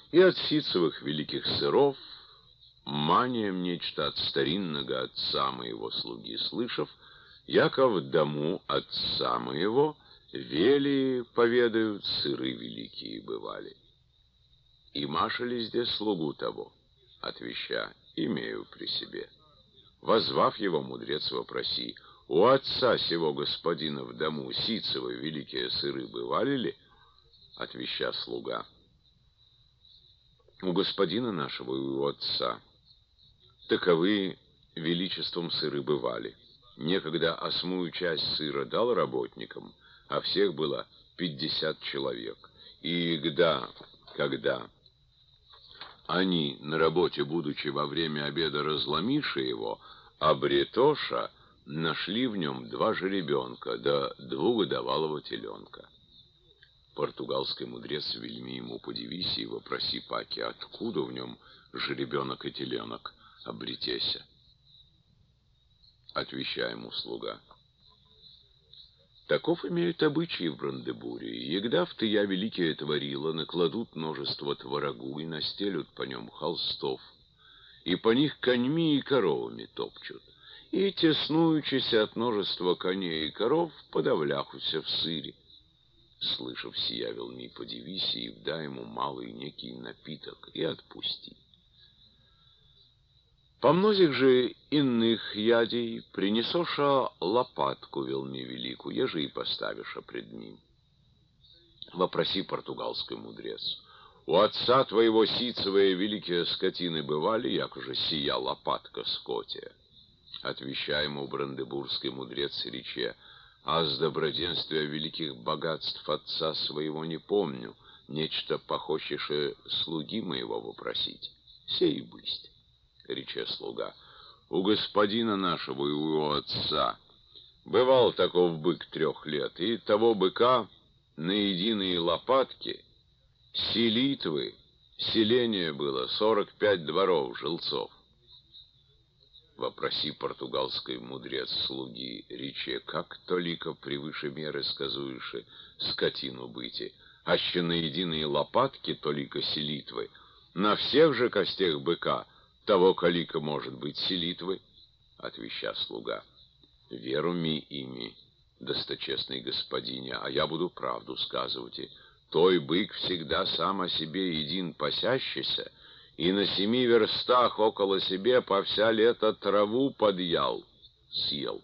И от ситцевых великих сыров, манием нечто от старинного отца моего слуги слышав, яко в дому отца моего вели, поведают, сыры великие бывали. И машали здесь слугу того, отвеща, имею при себе. Возвав его, мудрец вопроси: у отца сего господина в дому ситцевые великие сыры бывали ли? Отвеща слуга: у господина нашего и у отца таковы величеством сыры бывали. Некогда осьмую часть сыра дал работникам, а всех было 50 человек. И когда они на работе, будучи во время обеда разломивши его, обретоша, нашли в нем 2 жеребенка да 2-годовалого теленка. Португалский мудрец вельми ему подивися и вопроси паки, откуда в нем жеребенок и теленок обретеся. Отвечая ему слуга: таков имеют обычаи в Брандебуре, и егда в тыя великие творила накладут множество творогу и настелют по нем холстов, и по них коньми и коровами топчут, и теснуючися от множества коней и коров подавляхуся в сыре. Слышав сия, велми подивися и вдай ему малый некий напиток и отпусти. По многих же иных ядей принесоша лопатку велми велику, еже и поставиша пред ним. Вопроси португалский мудрец: у отца твоего ситцевые великие скотины бывали, якоже сия лопатка скотия? Отвеща ему брандебурский мудрец рече: а с доброденствия великих богатств отца своего не помню, нечто похожее слуги моего вопросить. Сей бысть. Рече слуга: у господина нашего и у его отца бывал таков бык 3 лет, и того быка на единые лопатки селитвы, селение было 45 дворов жильцов. Вопроси португалский мудрец слуги рече: как толико превыше меры сказуеши скотину быти, аще на единые лопатки толико селитвы, на всех же костях быка того калика может быть селитвы? Отвеща слуга: веру ми ими, досточестный господине, а я буду правду сказывать. Той бык всегда сам о себе един пасящийся, и на 7 верстах около себе по вся лето траву съел.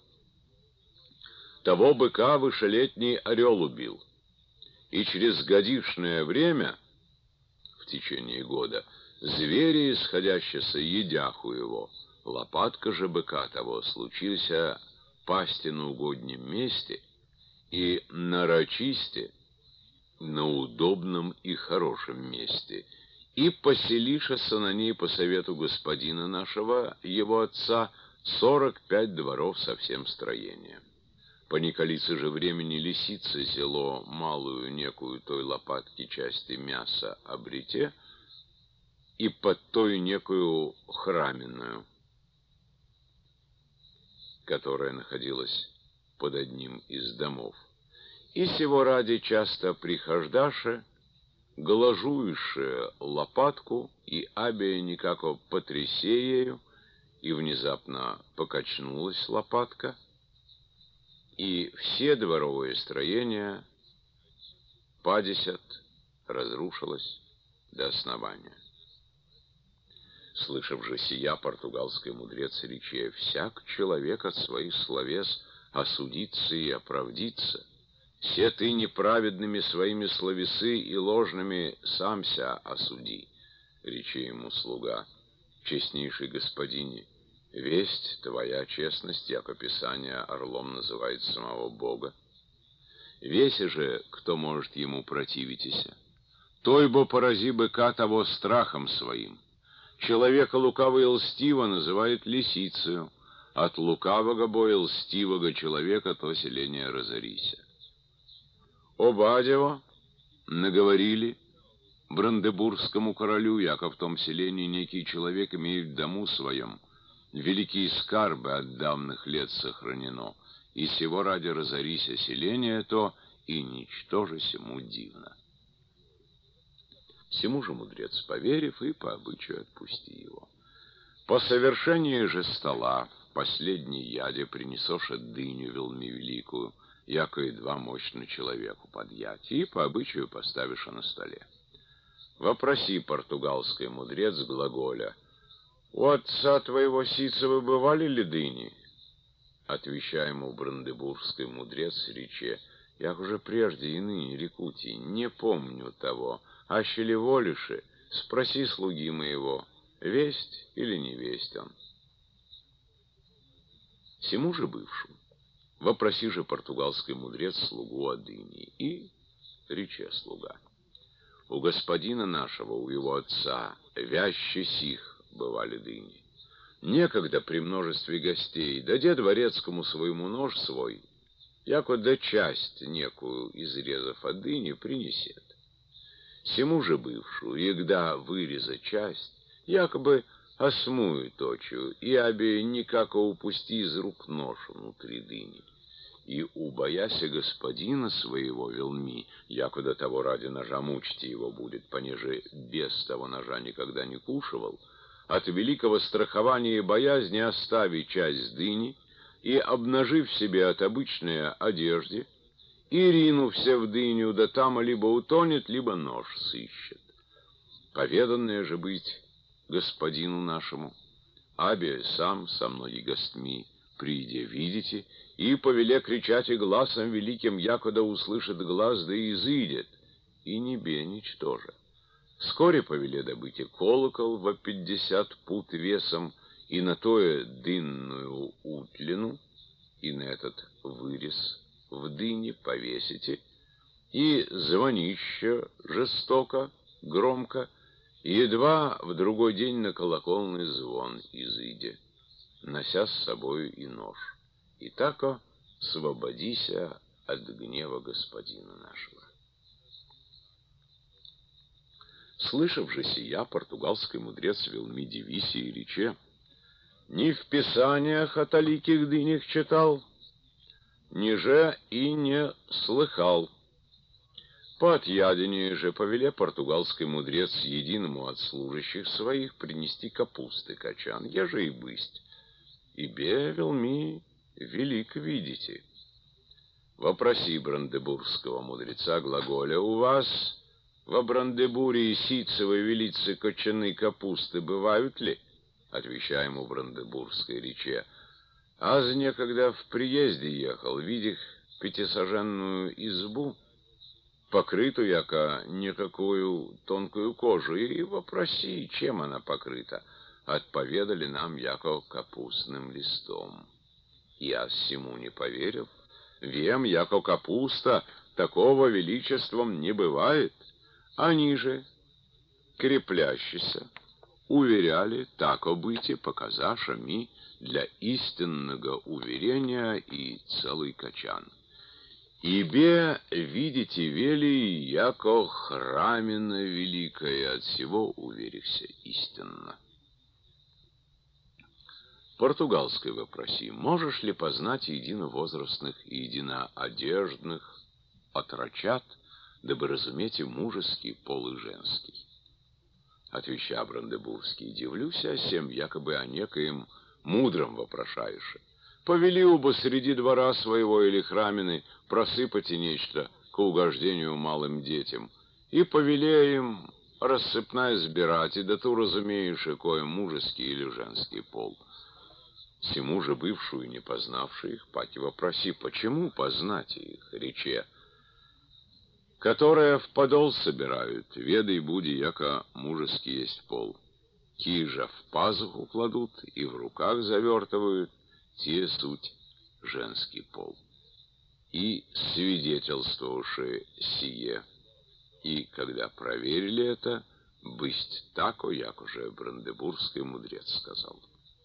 Того быка вышелетний орел убил, и через годишное время, в течение года, звери, исходящиеся, едяху его. Лопатка же быка того случился пасти на угоднем месте и нарочисте на удобном и хорошем месте, и поселишься на ней по совету господина нашего, его отца, 45 дворов со всем строением. По неколице же времени лисица зело малую некую той лопатки части мяса обрете, и под той некую храменную, которая находилась под одним из домов. И сего ради часто прихождаше, голожуеше лопатку, и абия никако потрясе ею, и внезапно покачнулась лопатка, и все дворовые строения падесят, разрушилось до основания. Слышав же сия, португалский мудрец рече: всяк человек от своих словес осудится и оправдится. Се ты неправедными своими словесы и ложными самся осуди. Рече ему слуга: честнейший господине, весть твоя честность, яко Писание орлом называет самого Бога. Весе же, кто может ему противитеся, той бо порази быка того страхом своим. Человека лукавого и льстива называют лисицею, от лукавого бо и льстивого человека то селение разорися. Обадево наговорили брандебургскому королю, яко в том селении некий человек имеет в дому своем великие скарбы от давних лет сохранено, и сего ради разорися селение то, и ничтоже сему дивно. Сему же мудрец, поверив, и по обычаю отпусти его. По совершении же стола в последней яде принесешь дыню велми великую, яко едва мощно человеку подъять, и по обычаю поставишь на столе. Вопроси, португалский мудрец, глаголя: «У отца твоего Сицева бывали ли дыни?» Отвечая ему брандебургский мудрец, рече: «Я уже прежде и ныне рекути, не помню того, аще ли волише, спроси слуги моего, весть или не весть он». Сему же бывшему вопроси же португалский мудрец слугу о дыне, и рече слуга: «У господина нашего, у его отца, вяще сих бывали дыни. Некогда при множестве гостей, даде дворецкому своему нож свой, яко да часть некую, изрезав от дыни, принесет. Сему же бывшую, егда выреза часть, якобы осмует очью, и обе никако упусти из рук нож внутри дыни. И, убояся господина своего велми, яко до того ради ножа мучить его будет, понеже без того ножа никогда не кушивал, от великого страхования и боязни остави часть дыни, и, обнажив себе от обычной одежды, и ринувся в дыню, да там либо утонет, либо нож сыщет. Поведанное же быть господину нашему, абе сам со мной и гостьми приде видите, и повеле кричать и гласом великим, якода услышит глаз, да изыдет, и небенич тоже. Вскоре повеле добыть и колокол во 50 пут весом, и на тое дынную утлину, и на этот вырез в дыне повесите, и звонище жестоко, громко, и едва в другой день на колокольный звон изыде, нося с собою и нож. И тако свободися от гнева господина нашего». Слышав же сия, португалский мудрец велми дивися и рече: «Ни в писаниях о таликих дынях читал, ниже и не слыхал». По отъядении же повеле португалский мудрец единому от служащих своих принести капусты качан, еже и бысть, ибе велми велик видите. Вопроси брандебургского мудреца глаголя: «У вас во Брандебуре и Сицевой велицы кочаны капусты бывают ли?» Отвечая ему брандебургской рече: «Аз некогда в приезде ехал, видях пятисаженную избу, покрытую яко никакую тонкую кожу, и вопроси, чем она покрыта. Отповедали нам, яко капустным листом. Я всему не поверил. Вем, яко капуста такого величеством не бывает. Они же, креплящиеся, уверяли, тако быти, показаша ми для истинного уверения и целый качан. Ибе, видите, вели, яко храмина великая, от всего уверихся истинно». Португалской вопроси: «Можешь ли познать единовозрастных и единоодеждных отрочат, дабы разуметь и мужеский пол и женский?» Отвеча брандебургский: «Дивлюся сем, якобы о некоем мудром вопрошаешь. Повели оба среди двора своего или храмины просыпать и нечто к угождению малым детям, и повели им рассыпная сбирать, и да ту разумеешь, и кое мужеский или женский пол». Сему же бывшую, не познавший их, паки вопроси: «Почему познать их?» Рече: «Которая в подол собирают, ведай буди, яко мужеский есть пол. Кижа в пазуху кладут и в руках завертывают, те суть женский пол». И свидетельствовавши сие, и когда проверили это, бысть тако, як уже брандебургский мудрец сказал.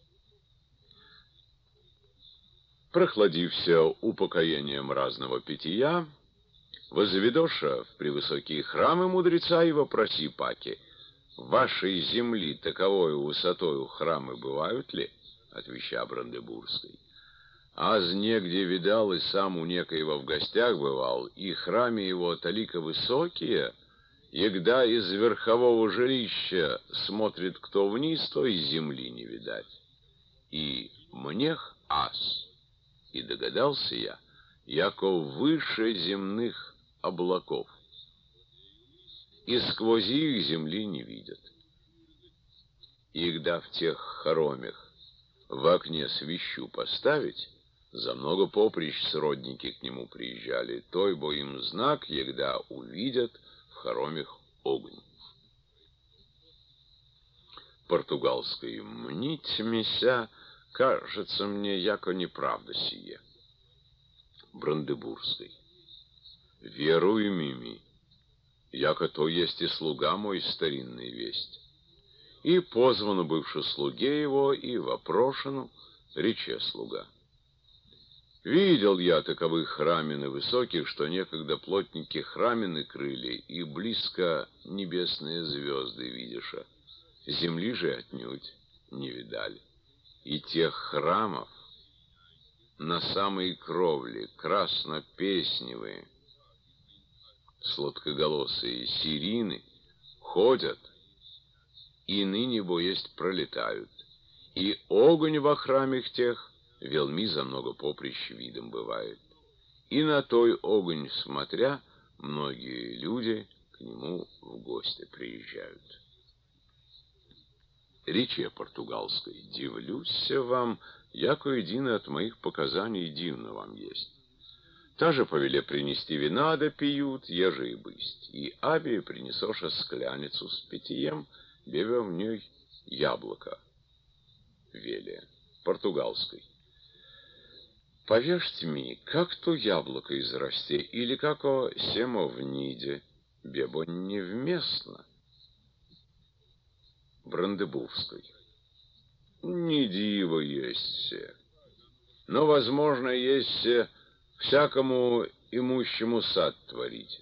Прохладився упокоением разного питья, возведоша в превысокие храмы мудреца и вопроси паки: «Вашей земли таковою высотою храмы бывают ли?» Отвеча брандебургской: «Аз негде видал, и сам у некоего в гостях бывал, и храме его талико высокие, Егда из верхового жилища смотрит кто вниз, то и земли не видать. И мнех ас, и догадался я, яко выше земных облаков, и сквозь их земли не видят. Егда в тех хоромях в окне свищу поставить, за много поприщ сродники к нему приезжали, той бо им знак, егда увидят в хоромях огонь. Португалской мнить меся, кажется мне, яко неправда сие. Брандебургской. Веруй, Мими, яко то есть и слуга мой старинный весть. И позвану бывши слуге его, и вопрошену, рече слуга. Видел я таковых храмины высоких, что некогда плотники храмины крыли, и близко небесные звезды видиша. Земли же отнюдь не видали. И тех храмов на самой кровле краснопесневые, сладкоголосые сирины ходят, и ныне бо есть пролетают. И огонь во храмах тех велми за много поприщ видом бывает. И на той огонь смотря, многие люди к нему в гости приезжают. Рече португалской, дивлюсь вам, яко единое от моих показаний дивно вам есть. Та же повеле принести вина да пьют, еже и бысть. И аби принесоша скляницу с питьем, беве в ней яблоко. Велия португалской. Повежьте мне, как то яблоко израсте, или како семо в ниде, бебо невместно. Брандебургской. Не диво есть се, но, возможно, есть се всякому имущему сад творите.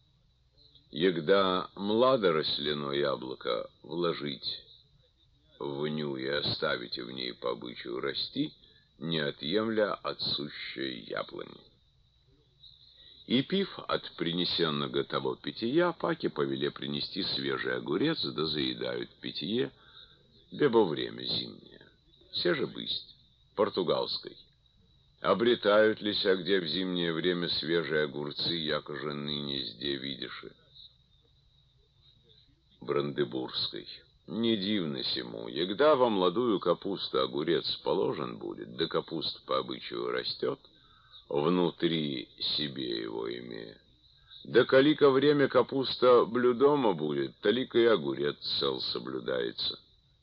Егда младо рослено яблоко вложить в ню и оставите в ней по обычаю расти, не отъемля от сущей яблони. И пив от принесенного того питья, паки повеле принести свежий огурец, да заедают питье, бебо время зимнее. Все же бысть, португалской. Обретают ли ся где в зимнее время свежие огурцы, яко же ныне сде видишь? Брандебургской. Не дивно сему, егда во молодую капусту огурец положен будет, да капуста по обычаю растет, внутри себе его имея. Да калика время капуста блюдома будет, талика и огурец цел соблюдается.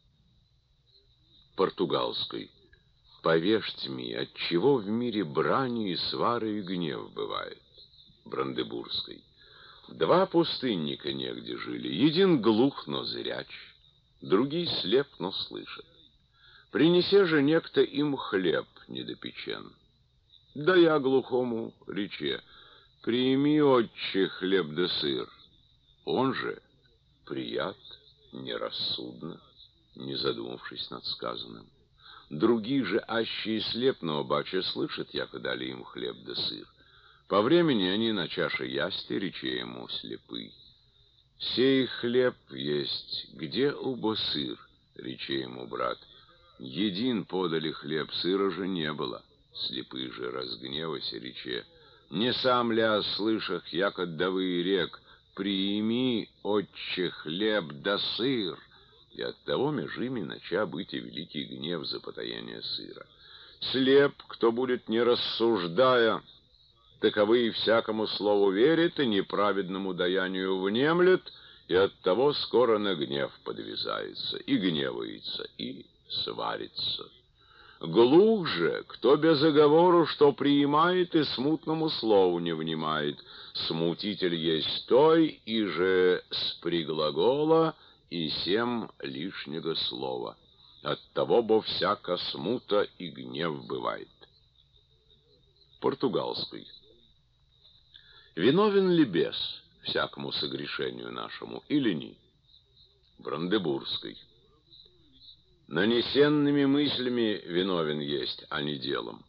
Португалской. Повежьте мне, отчего в мире брани и свары и гнев бывает. Брандебургской. Два пустынника негде жили, един глух, но зряч, другий слеп, но слышит. Принесе же некто им хлеб недопечен. Да я глухому рече: прими, отче, хлеб да сыр. Он же прият нерассудно, не задумавшись над сказанным. Другие же, аще и слепного бача, слышат, яко дали им хлеб да сыр. По времени они на чаше ясти, рече ему слепый. Сей хлеб есть, где убо сыр, рече ему брат. Един подали хлеб, сыра же не было. Слепый же разгневайся, рече: не сам ля слышах, як отдавы рек, приими, отче, хлеб да сыр. И оттого меж ими нача быть и великий гнев за потаение сыра. Слеп, кто будет не рассуждая, таковы и всякому слову верит, и неправедному даянию внемлет, и оттого скоро на гнев подвязается, и гневается, и сварится. Глух же, кто без оговору что приимает, и смутному слову не внимает. Смутитель есть той, и же с приглагола, и сем лишнего слова. Оттого бо всяка смута и гнев бывает. Португалской. Виновен ли бес всякому согрешению нашему, или не? Брандебургской. Нанесенными мыслями виновен есть, а не делом.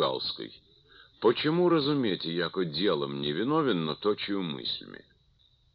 Португалской. Почему разумейте, яко делом не виновен, но точию мыслями?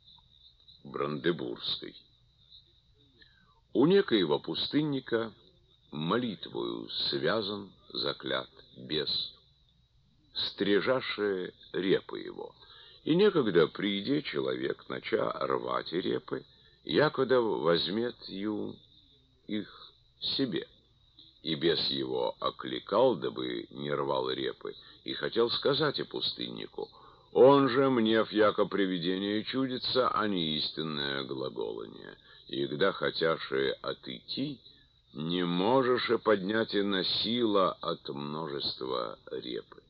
Брандебургской. У некоего пустынника молитвою связан, заклят бес, стрижаше репы его. И некогда прииде человек, нача рвать репы, якода возьмет их себе. И бес его окликал, дабы не рвал репы, и хотел сказать и пустыннику: он же мне яко привидение чудится, а не истинное глаголание. И когда хотяше отойти, не можешь и поднять и насила от множества репы.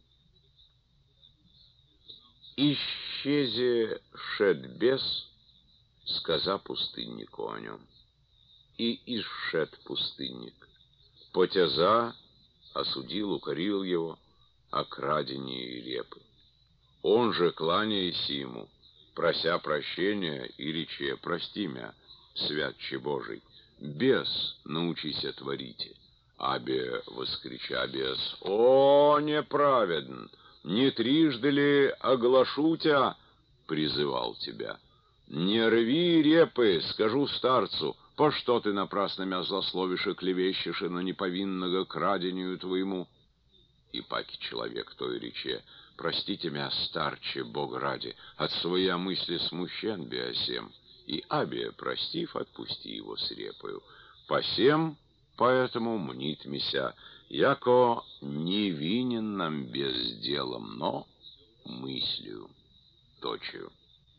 Исчезе шед бес, сказа пустыннику о нем. И исшед пустынник. Потяза осудил, укорил его о крадении репы. Он же, кланяясь ему, прося прощения, и рече: прости мя, святче Божий, бес научися творите. Абе воскрича бес: о, неправедн! Не трижды ли оглашу тебя, призывал тебя? Не рви репы, скажу старцу, по что ты напрасно мя злословишь и клевещешь и на неповинного крадению твоему? И паки человек той рече: простите мя, старче, Бог ради, от своя мысли смущен биосем. И абе, простив, отпусти его с репою. Посем, поэтому мнит мися, яко невинен нам безделом, но мыслью точию.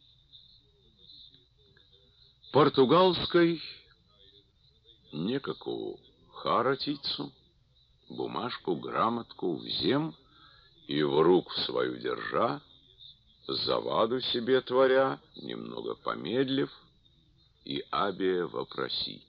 Португалской некаку харатицу, бумажку, грамотку взем, и в рук свою держа, заваду себе творя, немного помедлив, и абе вопроси: